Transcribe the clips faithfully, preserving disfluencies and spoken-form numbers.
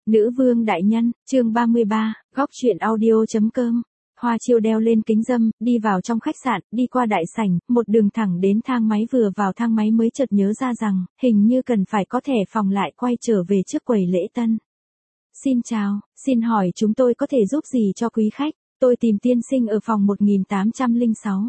Nữ vương đại nhân, chương ba mươi ba, góc truyện audio.com. Hoa Chiêu đeo lên kính râm, đi vào trong khách sạn, đi qua đại sảnh, một đường thẳng đến thang máy, vừa vào thang máy mới chợt nhớ ra rằng, hình như cần phải có thẻ phòng, lại quay trở về trước quầy lễ tân. Xin chào, xin hỏi chúng tôi có thể giúp gì cho quý khách? Tôi tìm tiên sinh ở phòng một nghìn tám trăm lẻ sáu.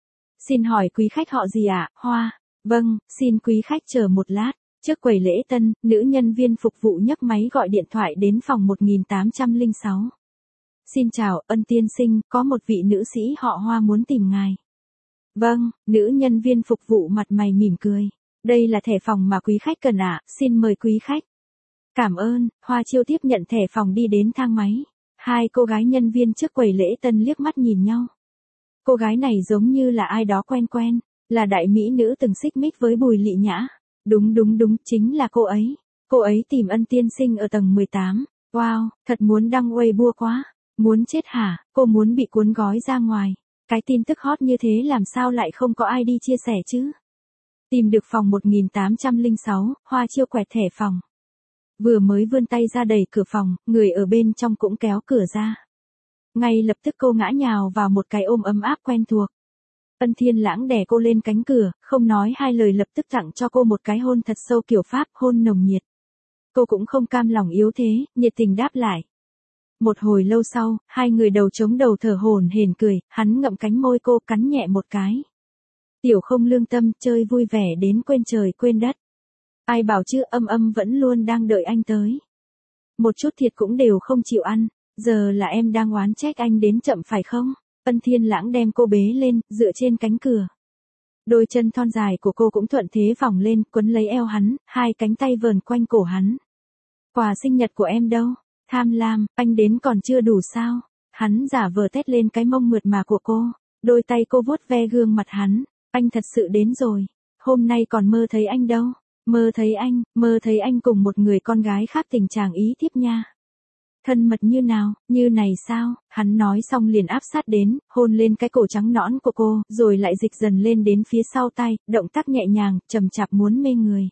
Xin hỏi quý khách họ gì ạ? Hoa. Vâng, xin quý khách chờ một lát. Trước quầy lễ tân, nữ nhân viên phục vụ nhấc máy gọi điện thoại đến phòng một nghìn tám trăm lẻ sáu. Xin chào, ân tiên sinh, có một vị nữ sĩ họ Hoa muốn tìm ngài. Vâng, nữ nhân viên phục vụ mặt mày mỉm cười. Đây là thẻ phòng mà quý khách cần ạ, xin mời quý khách. Cảm ơn, Hoa Chiêu tiếp nhận thẻ phòng đi đến thang máy. Hai cô gái nhân viên trước quầy lễ tân liếc mắt nhìn nhau. Cô gái này giống như là ai đó quen quen, là đại mỹ nữ từng xích mích với Bùi Lị Nhã. Đúng đúng đúng, chính là cô ấy. Cô ấy tìm ân tiên sinh ở tầng mười tám. Wow, thật muốn đăng Weibo quá. Muốn chết hả, cô muốn bị cuốn gói ra ngoài. Cái tin tức hot như thế làm sao lại không có ai đi chia sẻ chứ? Tìm được phòng một nghìn tám trăm lẻ sáu, Hoa Chiêu quẹt thẻ phòng. Vừa mới vươn tay ra đẩy cửa phòng, người ở bên trong cũng kéo cửa ra. Ngay lập tức cô ngã nhào vào một cái ôm ấm áp quen thuộc. Ân Thiên Lãng đè cô lên cánh cửa, không nói hai lời lập tức tặng cho cô một cái hôn thật sâu kiểu Pháp, hôn nồng nhiệt. Cô cũng không cam lòng yếu thế, nhiệt tình đáp lại. Một hồi lâu sau, hai người đầu chống đầu thở hổn hển cười, hắn ngậm cánh môi cô, cắn nhẹ một cái. Tiểu không lương tâm, chơi vui vẻ đến quên trời quên đất. Ai bảo chứ, âm âm vẫn luôn đang đợi anh tới. Một chút thiệt cũng đều không chịu ăn, giờ là em đang oán trách anh đến chậm phải không? Ân Thiên Lãng đem cô bế lên, dựa trên cánh cửa. Đôi chân thon dài của cô cũng thuận thế vòng lên, quấn lấy eo hắn, hai cánh tay vờn quanh cổ hắn. Quà sinh nhật của em đâu? Tham lam, anh đến còn chưa đủ sao? Hắn giả vờ tét lên cái mông mượt mà của cô, đôi tay cô vuốt ve gương mặt hắn. Anh thật sự đến rồi, hôm nay còn mơ thấy anh đâu. Mơ thấy anh, mơ thấy anh cùng một người con gái khác tình trạng ý thiếp nha. Thân mật như nào, như này sao? Hắn nói xong liền áp sát đến, hôn lên cái cổ trắng nõn của cô, rồi lại dịch dần lên đến phía sau tay, động tác nhẹ nhàng, chậm chạp muốn mê người.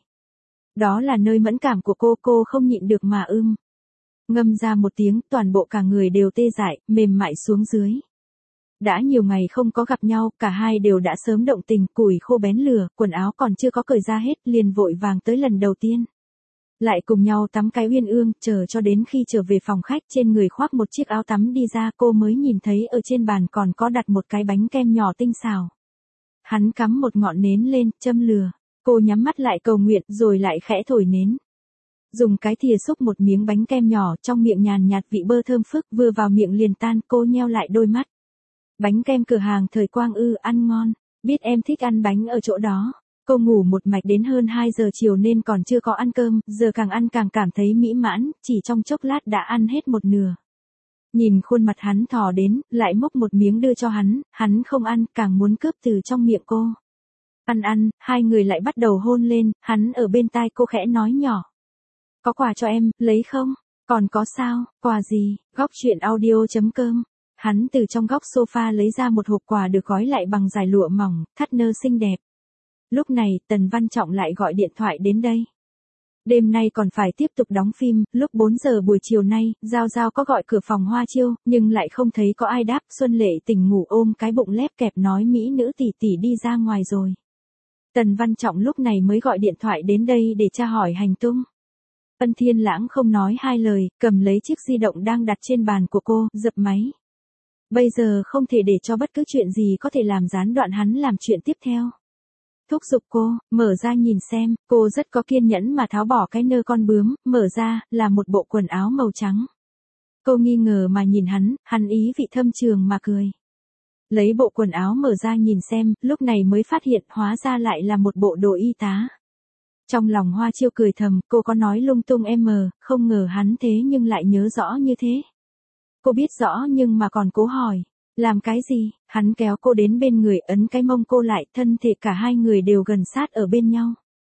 Đó là nơi mẫn cảm của cô, cô không nhịn được mà ưm. Ngâm ra một tiếng, toàn bộ cả người đều tê dại, mềm mại xuống dưới. Đã nhiều ngày không có gặp nhau, cả hai đều đã sớm động tình, củi khô bén lửa, quần áo còn chưa có cởi ra hết, liền vội vàng tới lần đầu tiên. Lại cùng nhau tắm cái uyên ương, chờ cho đến khi trở về phòng khách, trên người khoác một chiếc áo tắm đi ra, cô mới nhìn thấy ở trên bàn còn có đặt một cái bánh kem nhỏ tinh xào. Hắn cắm một ngọn nến lên, châm lửa. Cô nhắm mắt lại cầu nguyện, rồi lại khẽ thổi nến. Dùng cái thìa xúc một miếng bánh kem nhỏ, trong miệng nhàn nhạt vị bơ thơm phức, vừa vào miệng liền tan, cô nheo lại đôi mắt. Bánh kem cửa hàng thời Quang ư, ăn ngon, biết em thích ăn bánh ở chỗ đó. Cô ngủ một mạch đến hơn hai giờ chiều nên còn chưa có ăn cơm, giờ càng ăn càng cảm thấy mỹ mãn, chỉ trong chốc lát đã ăn hết một nửa. Nhìn khuôn mặt hắn thò đến, lại múc một miếng đưa cho hắn, hắn không ăn, càng muốn cướp từ trong miệng cô. Ăn ăn, hai người lại bắt đầu hôn lên, hắn ở bên tai cô khẽ nói nhỏ. Có quà cho em, lấy không? Còn có sao, quà gì? Góc truyện audio.com. Hắn từ trong góc sofa lấy ra một hộp quà được gói lại bằng dải lụa mỏng, thắt nơ xinh đẹp. Lúc này, Tần Văn Trọng lại gọi điện thoại đến đây. Đêm nay còn phải tiếp tục đóng phim, lúc bốn giờ buổi chiều nay, Giao Giao có gọi cửa phòng Hoa Chiêu, nhưng lại không thấy có ai đáp. Xuân Lệ tỉnh ngủ ôm cái bụng lép kẹp nói mỹ nữ tỷ tỷ đi ra ngoài rồi. Tần Văn Trọng lúc này mới gọi điện thoại đến đây để tra hỏi hành tung. Ân Thiên Lãng không nói hai lời, cầm lấy chiếc di động đang đặt trên bàn của cô, dập máy. Bây giờ không thể để cho bất cứ chuyện gì có thể làm gián đoạn hắn làm chuyện tiếp theo. Thúc giục cô, mở ra nhìn xem, cô rất có kiên nhẫn mà tháo bỏ cái nơ con bướm, mở ra, là một bộ quần áo màu trắng. Cô nghi ngờ mà nhìn hắn, hắn ý vị thâm trường mà cười. Lấy bộ quần áo mở ra nhìn xem, lúc này mới phát hiện hóa ra lại là một bộ đồ y tá. Trong lòng Hoa Chiêu cười thầm, cô có nói lung tung em mờ, không ngờ hắn thế nhưng lại nhớ rõ như thế. Cô biết rõ nhưng mà còn cố hỏi, làm cái gì? Hắn kéo cô đến bên người, ấn cái mông cô lại, thân thể cả hai người đều gần sát ở bên nhau.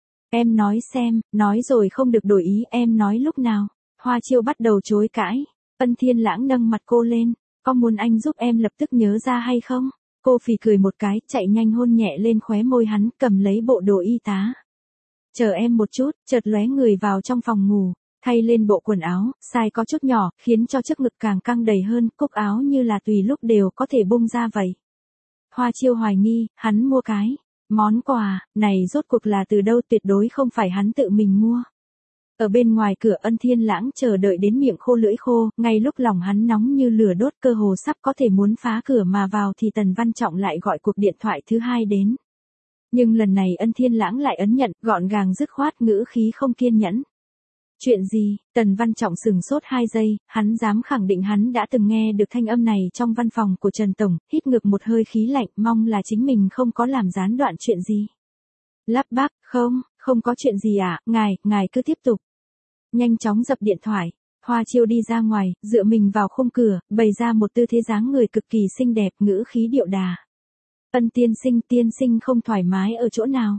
Em nói xem, nói rồi không được đổi ý, em nói lúc nào? Hoa Chiêu bắt đầu chối cãi. Ân Thiên Lãng nâng mặt cô lên, có muốn anh giúp em lập tức nhớ ra hay không? Cô phì cười một cái, chạy nhanh hôn nhẹ lên khóe môi hắn, cầm lấy bộ đồ y tá. Chờ em một chút, chợt lóe người vào trong phòng ngủ. Thay lên bộ quần áo, size có chút nhỏ, khiến cho chiếc ngực càng căng đầy hơn, cúc áo như là tùy lúc đều có thể bung ra vậy. Hoa Chiêu hoài nghi, hắn mua cái món quà này rốt cuộc là từ đâu, tuyệt đối không phải hắn tự mình mua. Ở bên ngoài cửa Ân Thiên Lãng chờ đợi đến miệng khô lưỡi khô, ngay lúc lòng hắn nóng như lửa đốt cơ hồ sắp có thể muốn phá cửa mà vào thì Tần Văn Trọng lại gọi cuộc điện thoại thứ hai đến. Nhưng lần này Ân Thiên Lãng lại ấn nhận, gọn gàng dứt khoát, ngữ khí không kiên nhẫn. Chuyện gì? Tần Văn Trọng sừng sốt hai giây, hắn dám khẳng định hắn đã từng nghe được thanh âm này trong văn phòng của Trần Tổng, hít ngược một hơi khí lạnh, mong là chính mình không có làm gián đoạn chuyện gì. Lắp bắp, không, không có chuyện gì ạ, à? ngài, ngài cứ tiếp tục. Nhanh chóng dập điện thoại. Hoa Chiêu đi ra ngoài, dựa mình vào khung cửa, bày ra một tư thế dáng người cực kỳ xinh đẹp, ngữ khí điệu đà. Ân tiên sinh, tiên sinh không thoải mái ở chỗ nào?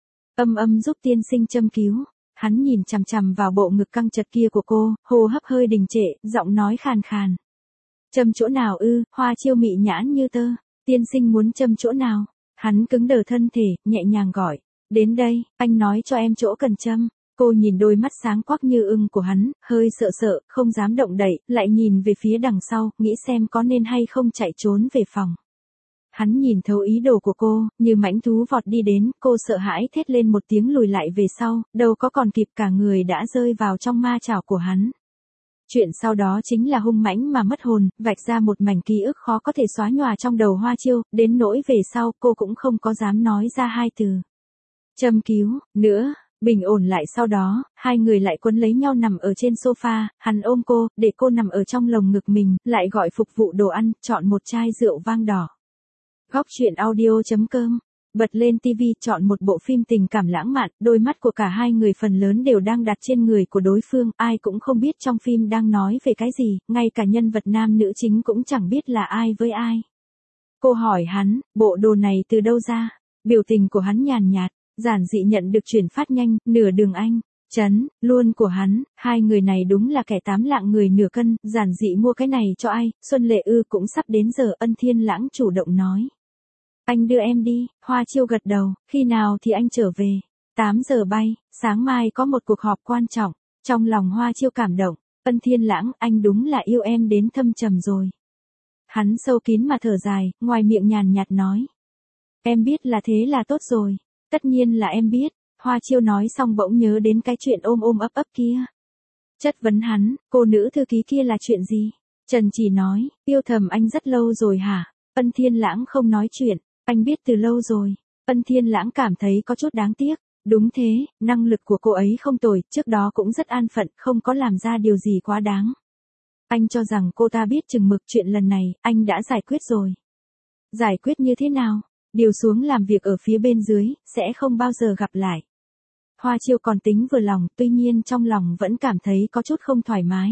Âm âm giúp tiên sinh châm cứu. Hắn nhìn chằm chằm vào bộ ngực căng chật kia của cô, hô hấp hơi đình trệ, giọng nói khàn khàn. Châm chỗ nào ư? Hoa Chiêu mị nhãn như tơ. Tiên sinh muốn châm chỗ nào? Hắn cứng đờ thân thể, nhẹ nhàng gọi. Đến đây, anh nói cho em chỗ cần châm. Cô nhìn đôi mắt sáng quắc như ưng của hắn, hơi sợ sợ, không dám động đậy, lại nhìn về phía đằng sau, nghĩ xem có nên hay không chạy trốn về phòng. Hắn nhìn thấu ý đồ của cô, như mãnh thú vọt đi đến, cô sợ hãi thét lên một tiếng lùi lại về sau, đâu có còn kịp, cả người đã rơi vào trong ma chảo của hắn. Chuyện sau đó chính là hung mãnh mà mất hồn, vạch ra một mảnh ký ức khó có thể xóa nhòa trong đầu Hoa Chiêu, đến nỗi về sau cô cũng không có dám nói ra hai từ. Châm cứu, nữa. Bình ổn lại sau đó, hai người lại quấn lấy nhau nằm ở trên sofa, hắn ôm cô, để cô nằm ở trong lồng ngực mình, lại gọi phục vụ đồ ăn, chọn một chai rượu vang đỏ. Góc truyện audio chấm com, bật lên tivi, chọn một bộ phim tình cảm lãng mạn, đôi mắt của cả hai người phần lớn đều đang đặt trên người của đối phương, ai cũng không biết trong phim đang nói về cái gì, ngay cả nhân vật nam nữ chính cũng chẳng biết là ai với ai. Cô hỏi hắn, bộ đồ này từ đâu ra? Biểu tình của hắn nhàn nhạt. Giản dị nhận được chuyển phát nhanh, nửa đường anh, chấn, luôn của hắn, hai người này đúng là kẻ tám lạng người nửa cân, giản dị mua cái này cho ai, Xuân Lệ ư cũng sắp đến giờ, Ân Thiên Lãng chủ động nói. Anh đưa em đi, Hoa Chiêu gật đầu, khi nào thì anh trở về, tám giờ bay, sáng mai có một cuộc họp quan trọng, trong lòng Hoa Chiêu cảm động, Ân Thiên Lãng, anh đúng là yêu em đến thâm trầm rồi. Hắn sâu kín mà thở dài, ngoài miệng nhàn nhạt nói. Em biết là thế là tốt rồi. Tất nhiên là em biết, Hoa Chiêu nói xong bỗng nhớ đến cái chuyện ôm ôm ấp ấp kia. Chất vấn hắn, cô nữ thư ký kia là chuyện gì? Trần Chỉ nói, yêu thầm anh rất lâu rồi hả? Ân Thiên Lãng không nói chuyện, anh biết từ lâu rồi. Ân Thiên Lãng cảm thấy có chút đáng tiếc. Đúng thế, năng lực của cô ấy không tồi, trước đó cũng rất an phận, không có làm ra điều gì quá đáng. Anh cho rằng cô ta biết chừng mực, chuyện lần này, anh đã giải quyết rồi. Giải quyết như thế nào? Điều xuống làm việc ở phía bên dưới, sẽ không bao giờ gặp lại. Hoa Chiêu còn tính vừa lòng, tuy nhiên trong lòng vẫn cảm thấy có chút không thoải mái.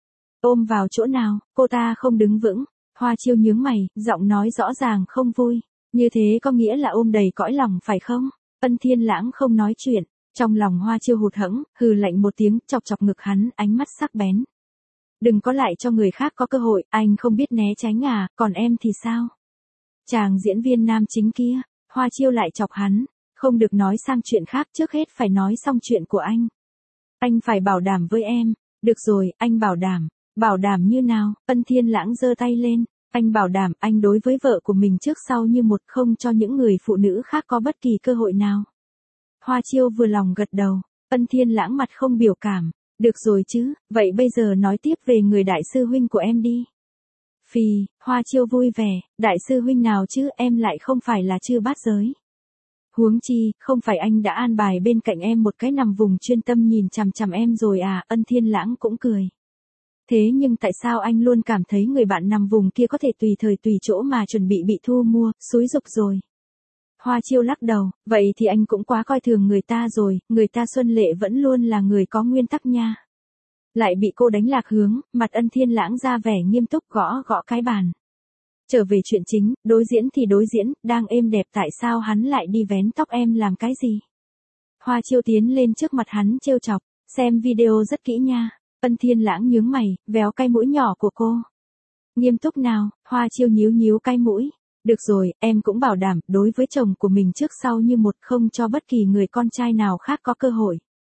Ôm vào chỗ nào, cô ta không đứng vững. Hoa Chiêu nhướng mày, giọng nói rõ ràng không vui. Như thế có nghĩa là ôm đầy cõi lòng phải không? Ân Thiên Lãng không nói chuyện. Trong lòng Hoa Chiêu hụt hẫng, hừ lạnh một tiếng, chọc chọc ngực hắn, ánh mắt sắc bén. Đừng có lại cho người khác có cơ hội, anh không biết né tránh à, còn em thì sao? Chàng diễn viên nam chính kia, Hoa Chiêu lại chọc hắn, không được nói sang chuyện khác, trước hết phải nói xong chuyện của anh. Anh phải bảo đảm với em, được rồi, anh bảo đảm, bảo đảm như nào? Ân Thiên Lãng giơ tay lên, anh bảo đảm anh đối với vợ của mình trước sau như một, không cho những người phụ nữ khác có bất kỳ cơ hội nào. Hoa Chiêu vừa lòng gật đầu, Ân Thiên Lãng mặt không biểu cảm, được rồi chứ, vậy bây giờ nói tiếp về người đại sư huynh của em đi. Phì, Hoa Chiêu vui vẻ, đại sư huynh nào chứ, em lại không phải là Chư Bát Giới. Huống chi, không phải anh đã an bài bên cạnh em một cái nằm vùng chuyên tâm nhìn chằm chằm em rồi à? Ân Thiên Lãng cũng cười. Thế nhưng tại sao anh luôn cảm thấy người bạn nằm vùng kia có thể tùy thời tùy chỗ mà chuẩn bị bị thu mua, xúi giục rồi? Hoa Chiêu lắc đầu, vậy thì anh cũng quá coi thường người ta rồi, người ta Xuân Lệ vẫn luôn là người có nguyên tắc nha. Lại bị cô đánh lạc hướng, mặt Ân Thiên Lãng ra vẻ nghiêm túc, gõ gõ cái bàn. Trở về chuyện chính, đối diễn thì đối diễn, đang êm đẹp, tại sao hắn lại đi vén tóc em làm cái gì? Hoa Chiêu tiến lên trước mặt hắn trêu chọc, xem video rất kỹ nha. Ân Thiên Lãng nhướng mày, véo cái mũi nhỏ của cô. Nghiêm túc nào? Hoa Chiêu nhíu nhíu cái mũi. Được rồi, em cũng bảo đảm, đối với chồng của mình trước sau như một, không cho bất kỳ người con trai nào khác có cơ hội.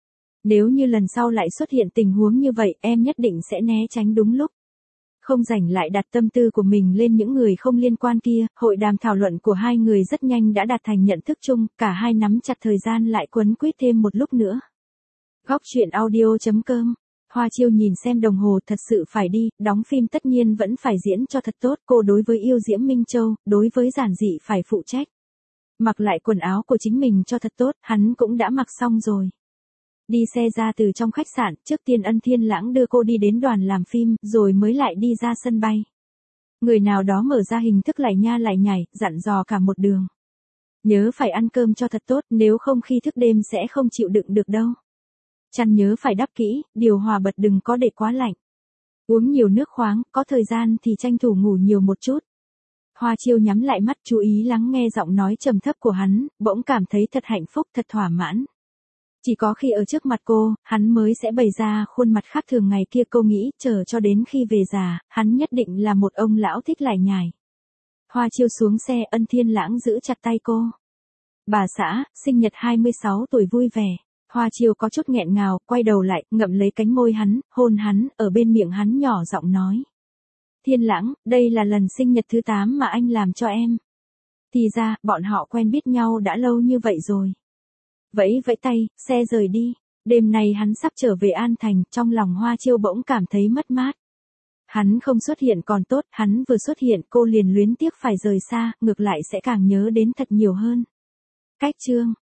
Nếu như lần sau lại xuất hiện tình huống như vậy, em nhất định sẽ né tránh đúng lúc. Không rảnh lại đặt tâm tư của mình lên những người không liên quan kia, hội đàm thảo luận của hai người rất nhanh đã đạt thành nhận thức chung, cả hai nắm chặt thời gian lại quấn quýt thêm một lúc nữa. Góc truyện audio chấm com. Hoa Chiêu nhìn xem đồng hồ, thật sự phải đi, đóng phim tất nhiên vẫn phải diễn cho thật tốt, cô đối với yêu Diễm Minh Châu, đối với giản dị phải phụ trách. Mặc lại quần áo của chính mình cho thật tốt, hắn cũng đã mặc xong rồi. Đi xe ra từ trong khách sạn, trước tiên Ân Thiên Lãng đưa cô đi đến đoàn làm phim, rồi mới lại đi ra sân bay. Người nào đó mở ra hình thức lải nha lải nhải, dặn dò cả một đường. Nhớ phải ăn cơm cho thật tốt, nếu không khi thức đêm sẽ không chịu đựng được đâu. Chăn nhớ phải đắp kỹ, điều hòa bật đừng có để quá lạnh. Uống nhiều nước khoáng, có thời gian thì tranh thủ ngủ nhiều một chút. Hoa Chiêu nhắm lại mắt chú ý lắng nghe giọng nói trầm thấp của hắn, bỗng cảm thấy thật hạnh phúc, thật thỏa mãn. Chỉ có khi ở trước mặt cô, hắn mới sẽ bày ra khuôn mặt khác thường ngày kia, cô nghĩ, chờ cho đến khi về già, hắn nhất định là một ông lão thích lải nhải. Hoa Chiêu xuống xe, Ân Thiên Lãng giữ chặt tay cô. Bà xã, sinh nhật hai mươi sáu tuổi vui vẻ. Hoa Chiêu có chút nghẹn ngào, quay đầu lại, ngậm lấy cánh môi hắn, hôn hắn, ở bên miệng hắn nhỏ giọng nói. Thiên Lãng, đây là lần sinh nhật thứ tám mà anh làm cho em. Thì ra, bọn họ quen biết nhau đã lâu như vậy rồi. Vẫy vẫy tay, xe rời đi. Đêm nay hắn sắp trở về An Thành, trong lòng Hoa Chiêu bỗng cảm thấy mất mát. Hắn không xuất hiện còn tốt, hắn vừa xuất hiện cô liền luyến tiếc phải rời xa, ngược lại sẽ càng nhớ đến thật nhiều hơn. Cách chương